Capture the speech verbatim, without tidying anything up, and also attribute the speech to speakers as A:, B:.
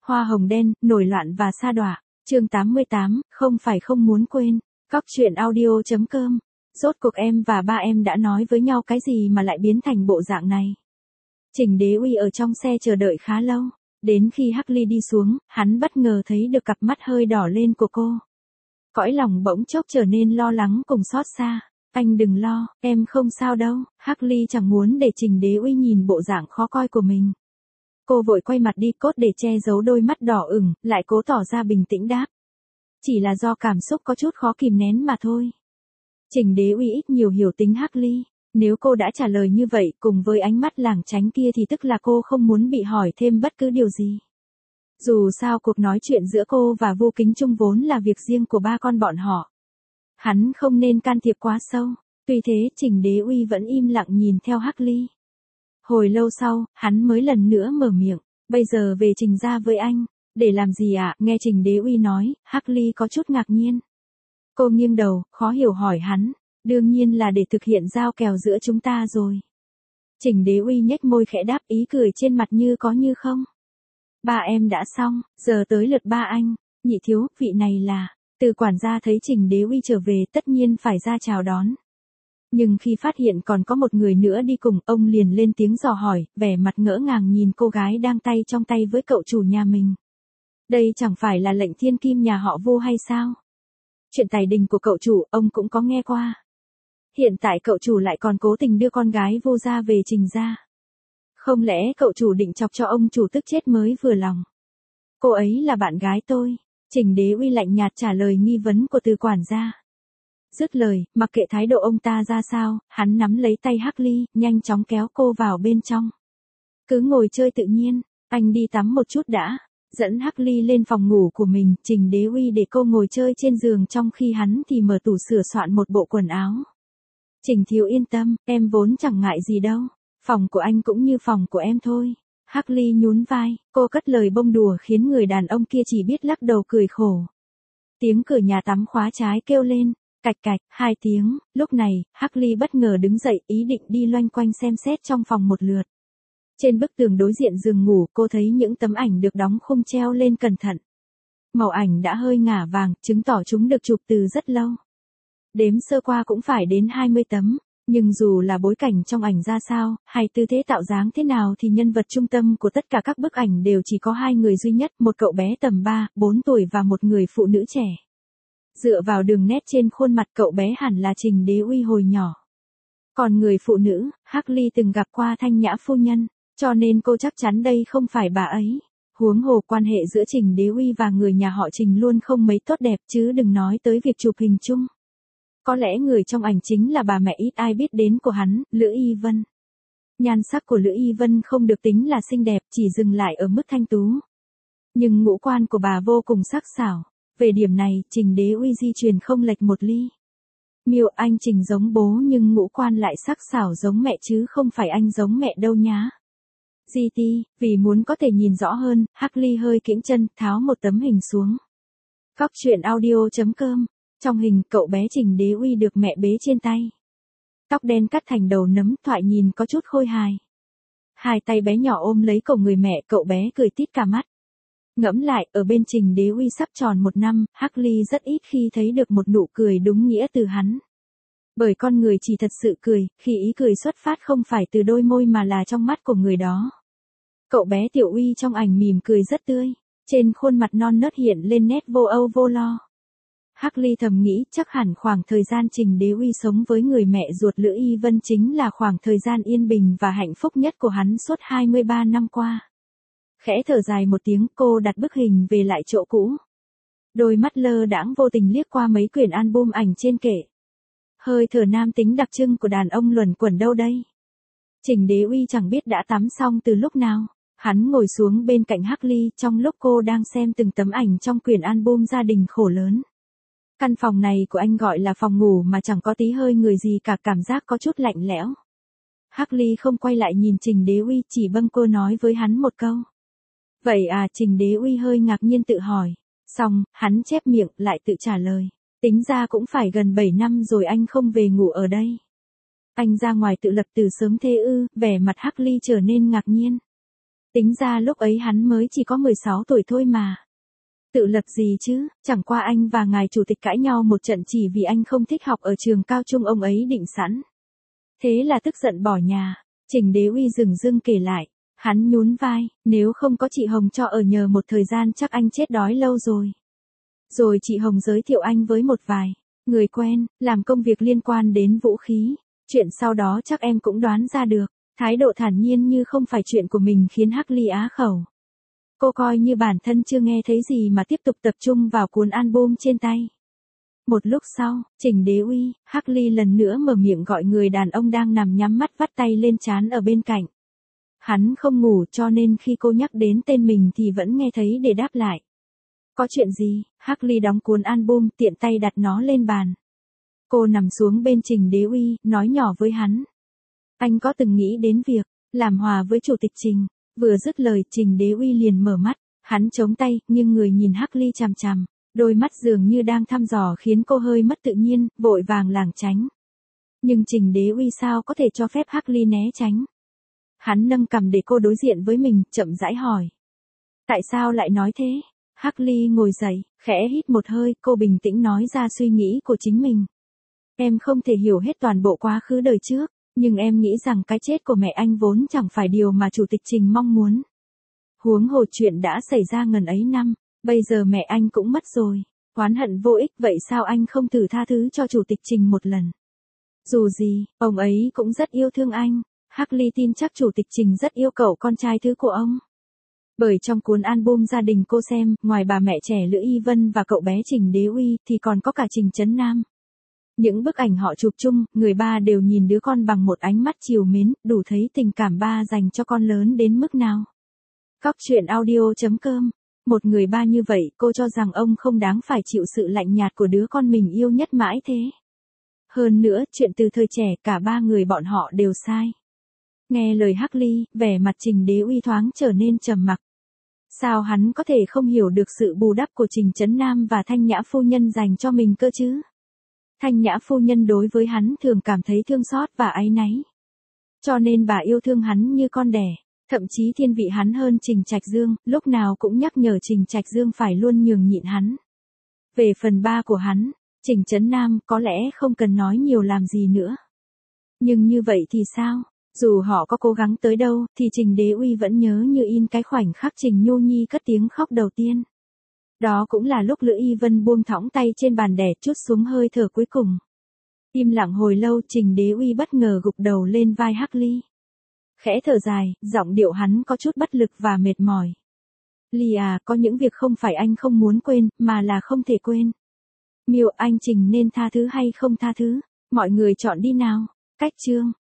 A: Hoa hồng đen, nổi loạn và sa đọa. Chương tám mươi tám, không phải không muốn quên. Cóc truyện audio chấm com. Rốt cuộc em và ba em đã nói với nhau cái gì mà lại biến thành bộ dạng này? Trình Đế Uy ở trong xe chờ đợi khá lâu. Đến khi Hắc Ly đi xuống, hắn bất ngờ thấy được cặp mắt hơi đỏ lên của cô. Cõi lòng bỗng chốc trở nên lo lắng cùng xót xa. Anh đừng lo, em không sao đâu. Hắc Ly chẳng muốn để Trình Đế Uy nhìn bộ dạng khó coi của mình. Cô vội quay mặt đi cốt để che giấu đôi mắt đỏ ửng, lại cố tỏ ra bình tĩnh đáp. Chỉ là do cảm xúc có chút khó kìm nén mà thôi. Trình Đế Uy ít nhiều hiểu tính Hắc Ly. Nếu cô đã trả lời như vậy cùng với ánh mắt lảng tránh kia thì tức là cô không muốn bị hỏi thêm bất cứ điều gì. Dù sao cuộc nói chuyện giữa cô và Vu Kính Trung vốn là việc riêng của ba con bọn họ. Hắn không nên can thiệp quá sâu. Tuy thế Trình Đế Uy vẫn im lặng nhìn theo Hắc Ly. Hồi lâu sau, hắn mới lần nữa mở miệng. Bây giờ về Trình gia với anh. Để làm gì ạ? À? Nghe Trình Đế Uy nói, Hắc Ly có chút ngạc nhiên. Cô nghiêng đầu, khó hiểu hỏi hắn. Đương nhiên là để thực hiện giao kèo giữa chúng ta rồi. Trình Đế Uy nhếch môi khẽ đáp, ý cười trên mặt như có như không. Ba em đã xong, giờ tới lượt ba anh. Nhị thiếu, vị này là. Từ quản gia thấy Trình Đế Uy trở về tất nhiên phải ra chào đón. Nhưng khi phát hiện còn có một người nữa đi cùng, ông liền lên tiếng dò hỏi, vẻ mặt ngỡ ngàng nhìn cô gái đang tay trong tay với cậu chủ nhà mình. Đây chẳng phải là lệnh thiên kim nhà họ Vu hay sao? Chuyện tài đình của cậu chủ, ông cũng có nghe qua. Hiện tại cậu chủ lại còn cố tình đưa con gái Vu ra về Trình gia. Không lẽ cậu chủ định chọc cho ông chủ tức chết mới vừa lòng? Cô ấy là bạn gái tôi. Trình Đế Uy lạnh nhạt trả lời nghi vấn của Từ quản gia. Dứt lời, mặc kệ thái độ ông ta ra sao, hắn nắm lấy tay Hắc Ly, nhanh chóng kéo cô vào bên trong. Cứ ngồi chơi tự nhiên, anh đi tắm một chút đã. Dẫn Hắc Ly lên phòng ngủ của mình, Trình Đế Uy để cô ngồi chơi trên giường trong khi hắn thì mở tủ sửa soạn một bộ quần áo. Trình thiếu yên tâm, em vốn chẳng ngại gì đâu. Phòng của anh cũng như phòng của em thôi. Hắc Ly nhún vai, cô cất lời bông đùa khiến người đàn ông kia chỉ biết lắc đầu cười khổ. Tiếng cửa nhà tắm khóa trái kêu lên, cạch cạch, hai tiếng. Lúc này, Hắc Ly bất ngờ đứng dậy ý định đi loanh quanh xem xét trong phòng một lượt. Trên bức tường đối diện giường ngủ cô thấy những tấm ảnh được đóng khung treo lên cẩn thận. Màu ảnh đã hơi ngả vàng, chứng tỏ chúng được chụp từ rất lâu. Đếm sơ qua cũng phải đến hai mươi tấm, nhưng dù là bối cảnh trong ảnh ra sao, hay tư thế tạo dáng thế nào thì nhân vật trung tâm của tất cả các bức ảnh đều chỉ có hai người duy nhất, một cậu bé tầm ba, bốn tuổi và một người phụ nữ trẻ. Dựa vào đường nét trên khuôn mặt cậu bé hẳn là Trình Đế Uy hồi nhỏ. Còn người phụ nữ, Hắc Ly từng gặp qua Thanh Nhã phu nhân, cho nên cô chắc chắn đây không phải bà ấy. Huống hồ quan hệ giữa Trình Đế Uy và người nhà họ Trình luôn không mấy tốt đẹp chứ đừng nói tới việc chụp hình chung. Có lẽ người trong ảnh chính là bà mẹ ít ai biết đến của hắn, Lữ Y Vân. Nhan sắc của Lữ Y Vân không được tính là xinh đẹp, chỉ dừng lại ở mức thanh tú. Nhưng ngũ quan của bà vô cùng sắc sảo. Về điểm này, Trình Đế Uy di truyền không lệch một ly. Miêu anh Trình giống bố nhưng ngũ quan lại sắc sảo giống mẹ chứ không phải anh giống mẹ đâu nhá. giê tê, vì muốn có thể nhìn rõ hơn, Hắc Ly hơi kiễng chân, tháo một tấm hình xuống. Cóc truyện audio chấm com. Trong hình, cậu bé Trình Đế Uy được mẹ bế trên tay. Tóc đen cắt thành đầu nấm, thoại nhìn có chút khôi hài. Hai tay bé nhỏ ôm lấy cổ người mẹ, cậu bé cười tít cả mắt. Ngẫm lại, ở bên Trình Đế Uy sắp tròn một năm, Hắc Ly rất ít khi thấy được một nụ cười đúng nghĩa từ hắn. Bởi con người chỉ thật sự cười, khi ý cười xuất phát không phải từ đôi môi mà là trong mắt của người đó. Cậu bé Tiểu Uy trong ảnh mỉm cười rất tươi, trên khuôn mặt non nớt hiện lên nét vô âu vô lo. Hắc Ly thầm nghĩ chắc hẳn khoảng thời gian Trình Đế Uy sống với người mẹ ruột Lữ Y Vân chính là khoảng thời gian yên bình và hạnh phúc nhất của hắn suốt hai mươi ba năm qua. Khẽ thở dài một tiếng, cô đặt bức hình về lại chỗ cũ. Đôi mắt lơ đãng vô tình liếc qua mấy quyển album ảnh trên kệ. Hơi thở nam tính đặc trưng của đàn ông luẩn quẩn đâu đây. Trình Đế Uy chẳng biết đã tắm xong từ lúc nào. Hắn ngồi xuống bên cạnh Hắc Ly trong lúc cô đang xem từng tấm ảnh trong quyển album gia đình khổ lớn. Căn phòng này của anh gọi là phòng ngủ mà chẳng có tí hơi người gì cả, cảm giác có chút lạnh lẽo. Hắc Ly không quay lại nhìn Trình Đế Uy, chỉ bâng quơ nói với hắn một câu. Vậy à? Trình Đế Uy hơi ngạc nhiên tự hỏi. Xong, hắn chép miệng lại tự trả lời. Tính ra cũng phải gần bảy năm rồi anh không về ngủ ở đây. Anh ra ngoài tự lập từ sớm thế ư? Vẻ mặt Hắc Ly trở nên ngạc nhiên. Tính ra lúc ấy hắn mới chỉ có mười sáu tuổi thôi mà. Tự lập gì chứ, chẳng qua anh và ngài chủ tịch cãi nhau một trận chỉ vì anh không thích học ở trường cao trung ông ấy định sẵn. Thế là tức giận bỏ nhà. Trình Đế Uy dửng dưng kể lại. Hắn nhún vai, nếu không có chị Hồng cho ở nhờ một thời gian chắc anh chết đói lâu rồi. Rồi chị Hồng giới thiệu anh với một vài người quen, làm công việc liên quan đến vũ khí. Chuyện sau đó chắc em cũng đoán ra được. Thái độ thản nhiên như không phải chuyện của mình khiến Hắc Ly á khẩu. Cô coi như bản thân chưa nghe thấy gì mà tiếp tục tập trung vào cuốn album trên tay. Một lúc sau, Trình Đế Uy, Hắc Ly lần nữa mở miệng gọi người đàn ông đang nằm nhắm mắt vắt tay lên trán ở bên cạnh. Hắn không ngủ cho nên khi cô nhắc đến tên mình thì vẫn nghe thấy để đáp lại. Có chuyện gì? Hắc Ly đóng cuốn album tiện tay đặt nó lên bàn. Cô nằm xuống bên Trình Đế Uy, nói nhỏ với hắn. Anh có từng nghĩ đến việc làm hòa với chủ tịch Trình? Vừa dứt lời Trình Đế Uy liền mở mắt, hắn chống tay, nhưng người nhìn Hắc Ly chằm chằm, đôi mắt dường như đang thăm dò khiến cô hơi mất tự nhiên, vội vàng lảng tránh. Nhưng Trình Đế Uy sao có thể cho phép Hắc Ly né tránh? Hắn nâng cằm để cô đối diện với mình, chậm rãi hỏi. Tại sao lại nói thế? Hắc Ly ngồi dậy, khẽ hít một hơi, cô bình tĩnh nói ra suy nghĩ của chính mình. Em không thể hiểu hết toàn bộ quá khứ đời trước. Nhưng em nghĩ rằng cái chết của mẹ anh vốn chẳng phải điều mà chủ tịch Trình mong muốn. Huống hồ chuyện đã xảy ra ngần ấy năm, bây giờ mẹ anh cũng mất rồi. Oán hận vô ích, vậy sao anh không thử tha thứ cho chủ tịch Trình một lần? Dù gì, ông ấy cũng rất yêu thương anh. Hắc Ly tin chắc chủ tịch Trình rất yêu cậu con trai thứ của ông. Bởi trong cuốn album gia đình cô xem, ngoài bà mẹ trẻ Lữ Y Vân và cậu bé Trình Đế Uy thì còn có cả Trình Trấn Nam. Những bức ảnh họ chụp chung, người ba đều nhìn đứa con bằng một ánh mắt trìu mến, đủ thấy tình cảm ba dành cho con lớn đến mức nào. Cóc truyện audio chấm com. Một người ba như vậy, cô cho rằng ông không đáng phải chịu sự lạnh nhạt của đứa con mình yêu nhất mãi thế. Hơn nữa, chuyện từ thời trẻ, cả ba người bọn họ đều sai. Nghe lời Hắc Ly, vẻ mặt Trình Đế Uy thoáng trở nên trầm mặc. Sao hắn có thể không hiểu được sự bù đắp của Trình Trấn Nam và Thanh Nhã phu nhân dành cho mình cơ chứ? Thanh Nhã phu nhân đối với hắn thường cảm thấy thương xót và áy náy. Cho nên bà yêu thương hắn như con đẻ, thậm chí thiên vị hắn hơn Trình Trạch Dương, lúc nào cũng nhắc nhở Trình Trạch Dương phải luôn nhường nhịn hắn. Về phần ba của hắn, Trình Trấn Nam có lẽ không cần nói nhiều làm gì nữa. Nhưng như vậy thì sao? Dù họ có cố gắng tới đâu, thì Trình Đế Uy vẫn nhớ như in cái khoảnh khắc Trình Nhu Nhi cất tiếng khóc đầu tiên. Đó cũng là lúc Lữ Y Vân buông thõng tay trên bàn đẻ trút xuống hơi thở cuối cùng. Im lặng hồi lâu, Trình Đế Uy bất ngờ gục đầu lên vai Hắc Ly. Khẽ thở dài, giọng điệu hắn có chút bất lực và mệt mỏi. Ly à, có những việc không phải anh không muốn quên, mà là không thể quên. Miêu, anh Trình nên tha thứ hay không tha thứ? Mọi người chọn đi nào. Cách chương.